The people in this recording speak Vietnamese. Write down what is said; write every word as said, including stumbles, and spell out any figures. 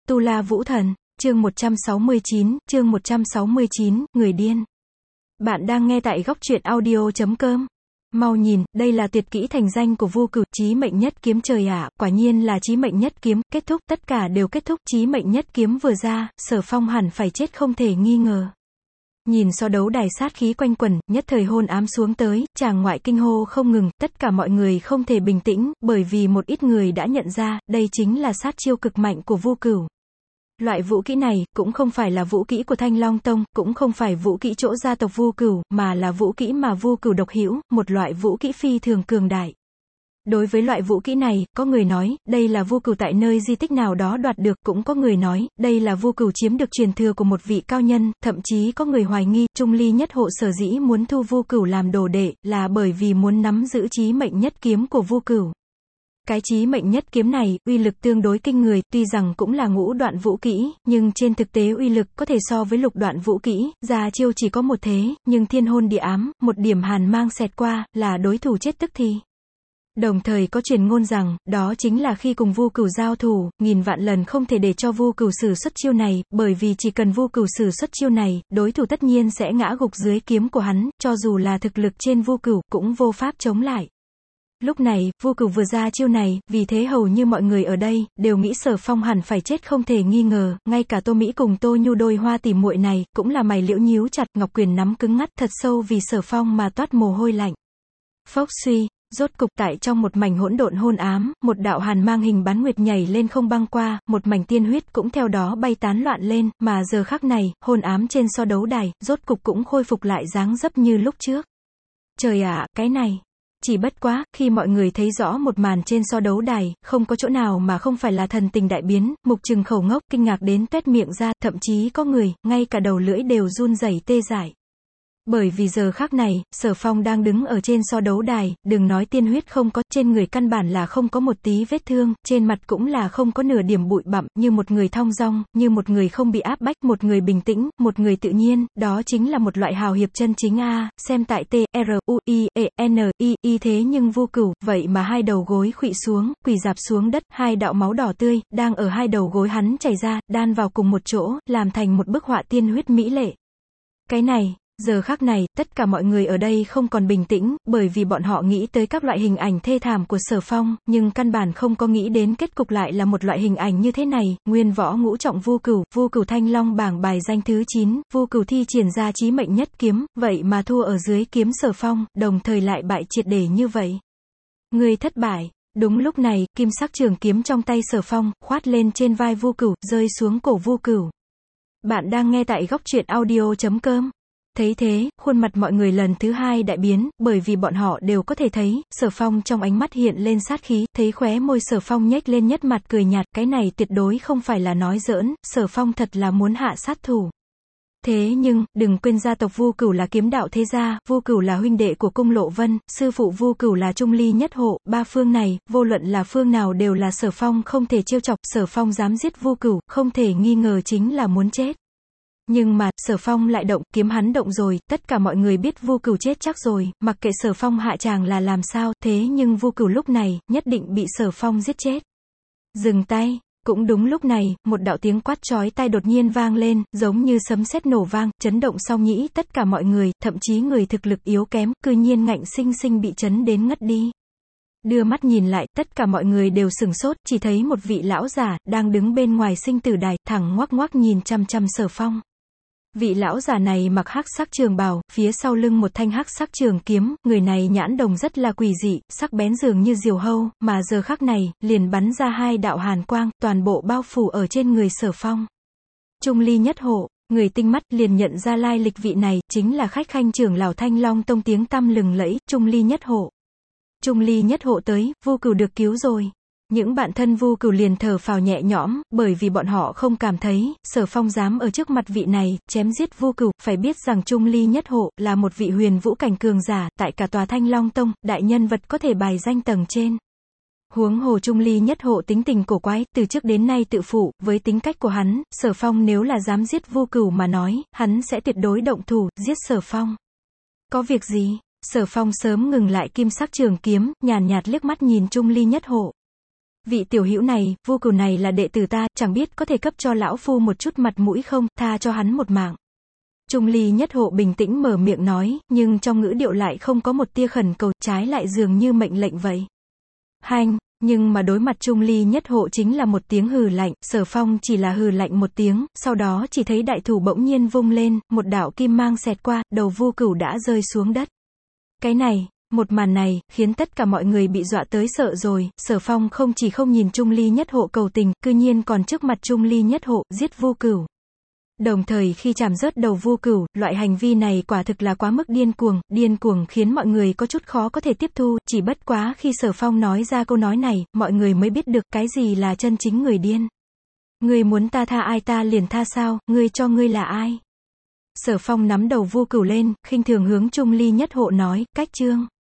Tu La Vũ Thần, chương một trăm sáu mươi chín, chương một trăm sáu mươi chín, người điên. Bạn đang nghe tại góc truyện audio chấm com. Mau nhìn, đây là tuyệt kỹ thành danh của Vu Cửu, Chí Mệnh Nhất Kiếm. Trời ạ, quả nhiên là Chí Mệnh Nhất Kiếm. Kết thúc, tất cả đều kết thúc. Chí Mệnh Nhất Kiếm vừa ra, Sở Phong hẳn phải chết không thể nghi ngờ. Nhìn so đấu đài sát khí quanh quẩn, nhất thời hôn ám xuống tới, chàng ngoại kinh hô không ngừng, tất cả mọi người không thể bình tĩnh, bởi vì một ít người đã nhận ra, đây chính là sát chiêu cực mạnh của Vu Cửu. Loại vũ kỹ này, cũng không phải là vũ kỹ của Thanh Long Tông, cũng không phải vũ kỹ chỗ gia tộc Vu Cửu, mà là vũ kỹ mà Vu Cửu độc hữu, một loại vũ kỹ phi thường cường đại. Đối với loại vũ kỹ này, có người nói, đây là Vu Cửu tại nơi di tích nào đó đoạt được, cũng có người nói, đây là Vu Cửu chiếm được truyền thừa của một vị cao nhân, thậm chí có người hoài nghi, Trung Ly Nhất Hộ sở dĩ muốn thu Vu Cửu làm đồ đệ, là bởi vì muốn nắm giữ Chí Mệnh Nhất Kiếm của Vu Cửu. Cái Chí Mệnh Nhất Kiếm này, uy lực tương đối kinh người, tuy rằng cũng là ngũ đoạn vũ kỹ, nhưng trên thực tế uy lực có thể so với lục đoạn vũ kỹ, ra chiêu chỉ có một thế, nhưng thiên hôn địa ám, một điểm hàn mang xẹt qua, là đối thủ chết tức thì. Đồng thời có truyền ngôn rằng, đó chính là khi cùng Vu Cửu giao thủ, nghìn vạn lần không thể để cho Vu Cửu sử xuất chiêu này, bởi vì chỉ cần Vu Cửu sử xuất chiêu này, đối thủ tất nhiên sẽ ngã gục dưới kiếm của hắn, cho dù là thực lực trên Vu Cửu, cũng vô pháp chống lại. Lúc này, Vu Cửu vừa ra chiêu này, vì thế hầu như mọi người ở đây, đều nghĩ Sở Phong hẳn phải chết không thể nghi ngờ, ngay cả Tô Mỹ cùng Tô Nhu đôi hoa tỉ muội này, cũng là mày liễu nhíu chặt, ngọc quyền nắm cứng ngắt thật sâu vì Sở Phong mà toát mồ hôi lạnh. Phốc suy, rốt cục tại trong một mảnh hỗn độn hôn ám, một đạo hàn mang hình bán nguyệt nhảy lên không băng qua, một mảnh tiên huyết cũng theo đó bay tán loạn lên, mà giờ khắc này, hôn ám trên so đấu đài, rốt cục cũng khôi phục lại dáng dấp như lúc trước. Trời ạ, cái này... Chỉ bất quá, khi mọi người thấy rõ một màn trên so đấu đài, không có chỗ nào mà không phải là thần tình đại biến, mục trừng khẩu ngốc, kinh ngạc đến tuét miệng ra, thậm chí có người, ngay cả đầu lưỡi đều run rẩy tê dại. Bởi vì giờ khắc này, Sở Phong đang đứng ở trên so đấu đài, đừng nói tiên huyết không có, trên người căn bản là không có một tí vết thương, trên mặt cũng là không có nửa điểm bụi bặm, như một người thong dong, như một người không bị áp bách, một người bình tĩnh, một người tự nhiên, đó chính là một loại hào hiệp chân chính a, xem tại T, R, U, I, E, N, I, I thế nhưng Vu Cửu, vậy mà hai đầu gối khuỵu xuống, quỳ rạp xuống đất, hai đạo máu đỏ tươi, đang ở hai đầu gối hắn chảy ra, đan vào cùng một chỗ, làm thành một bức họa tiên huyết mỹ lệ. Cái này... Giờ khắc này, tất cả mọi người ở đây không còn bình tĩnh, bởi vì bọn họ nghĩ tới các loại hình ảnh thê thảm của Sở Phong, nhưng căn bản không có nghĩ đến kết cục lại là một loại hình ảnh như thế này. Nguyên võ ngũ trọng Vu Cửu, Vu Cửu Thanh Long bảng bài danh thứ chín, Vu Cửu thi triển ra Chí Mệnh Nhất Kiếm, vậy mà thua ở dưới kiếm Sở Phong, đồng thời lại bại triệt để như vậy. Người thất bại. Đúng lúc này, kim sắc trường kiếm trong tay Sở Phong, khoát lên trên vai Vu Cửu, rơi xuống cổ Vu Cửu. Bạn đang nghe tại góc truyện audio chấm com. Thấy thế, khuôn mặt mọi người lần thứ hai đại biến, bởi vì bọn họ đều có thể thấy, Sở Phong trong ánh mắt hiện lên sát khí, thấy khóe môi Sở Phong nhếch lên nhất mặt cười nhạt, cái này tuyệt đối không phải là nói giỡn, Sở Phong thật là muốn hạ sát thủ. Thế nhưng, đừng quên gia tộc Vu Cửu là kiếm đạo thế gia, Vu Cửu là huynh đệ của Cung Lộ Vân, sư phụ Vu Cửu là Trung Ly Nhất Hộ, ba phương này, vô luận là phương nào đều là Sở Phong không thể trêu chọc, Sở Phong dám giết Vu Cửu, không thể nghi ngờ chính là muốn chết. Nhưng mà, Sở Phong lại động, kiếm hắn động rồi, tất cả mọi người biết Vu Cửu chết chắc rồi, mặc kệ Sở Phong hạ tràng là làm sao, thế nhưng Vu Cửu lúc này, nhất định bị Sở Phong giết chết. Dừng tay. Cũng đúng lúc này, một đạo tiếng quát chói tai đột nhiên vang lên, giống như sấm sét nổ vang, chấn động song nhĩ tất cả mọi người, thậm chí người thực lực yếu kém, cư nhiên ngạnh sinh sinh bị chấn đến ngất đi. Đưa mắt nhìn lại, tất cả mọi người đều sửng sốt, chỉ thấy một vị lão giả, đang đứng bên ngoài sinh tử đài, thẳng ngoác ngoác nhìn chăm chăm Sở Phong. Vị lão giả này mặc hắc sắc trường bào, phía sau lưng một thanh hắc sắc trường kiếm, người này nhãn đồng rất là quỷ dị, sắc bén dường như diều hâu, mà giờ khắc này, liền bắn ra hai đạo hàn quang, toàn bộ bao phủ ở trên người Sở Phong. Trung Ly Nhất Hộ, người tinh mắt liền nhận ra lai lịch vị này, chính là khách khanh trưởng lão Thanh Long Tông tiếng tăm lừng lẫy, Trung Ly Nhất Hộ. Trung Ly Nhất Hộ tới, Vu Cửu được cứu rồi. Những bạn thân Vu Cửu liền thở phào nhẹ nhõm, bởi vì bọn họ không cảm thấy, Sở Phong dám ở trước mặt vị này, chém giết Vu Cửu, phải biết rằng Trung Ly Nhất Hộ, là một vị huyền vũ cảnh cường giả, tại cả tòa Thanh Long Tông, đại nhân vật có thể bài danh tầng trên. Huống hồ Trung Ly Nhất Hộ tính tình cổ quái, từ trước đến nay tự phụ, với tính cách của hắn, Sở Phong nếu là dám giết Vu Cửu mà nói, hắn sẽ tuyệt đối động thủ, giết Sở Phong. Có việc gì? Sở Phong sớm ngừng lại kim sắc trường kiếm, nhàn nhạt liếc mắt nhìn Trung Ly Nhất Hộ. Vị tiểu hữu này, Vu Cửu này là đệ tử ta, chẳng biết có thể cấp cho lão phu một chút mặt mũi không, tha cho hắn một mạng. Trung Ly Nhất Hộ bình tĩnh mở miệng nói, nhưng trong ngữ điệu lại không có một tia khẩn cầu, trái lại dường như mệnh lệnh vậy. Hanh, nhưng mà đối mặt Trung Ly Nhất Hộ chính là một tiếng hừ lạnh, Sở Phong chỉ là hừ lạnh một tiếng, sau đó chỉ thấy đại thủ bỗng nhiên vung lên, một đạo kim mang xẹt qua, đầu Vu Cửu đã rơi xuống đất. Cái này, một màn này, khiến tất cả mọi người bị dọa tới sợ rồi, Sở Phong không chỉ không nhìn Trung Ly Nhất Hộ cầu tình, cư nhiên còn trước mặt Trung Ly Nhất Hộ, giết Vu Cửu. Đồng thời khi chảm rớt đầu Vu Cửu, loại hành vi này quả thực là quá mức điên cuồng, điên cuồng khiến mọi người có chút khó có thể tiếp thu, chỉ bất quá khi Sở Phong nói ra câu nói này, mọi người mới biết được cái gì là chân chính người điên. Ngươi muốn ta tha ai ta liền tha sao, ngươi cho ngươi là ai? Sở Phong nắm đầu Vu Cửu lên, khinh thường hướng Trung Ly Nhất Hộ nói, cách chương.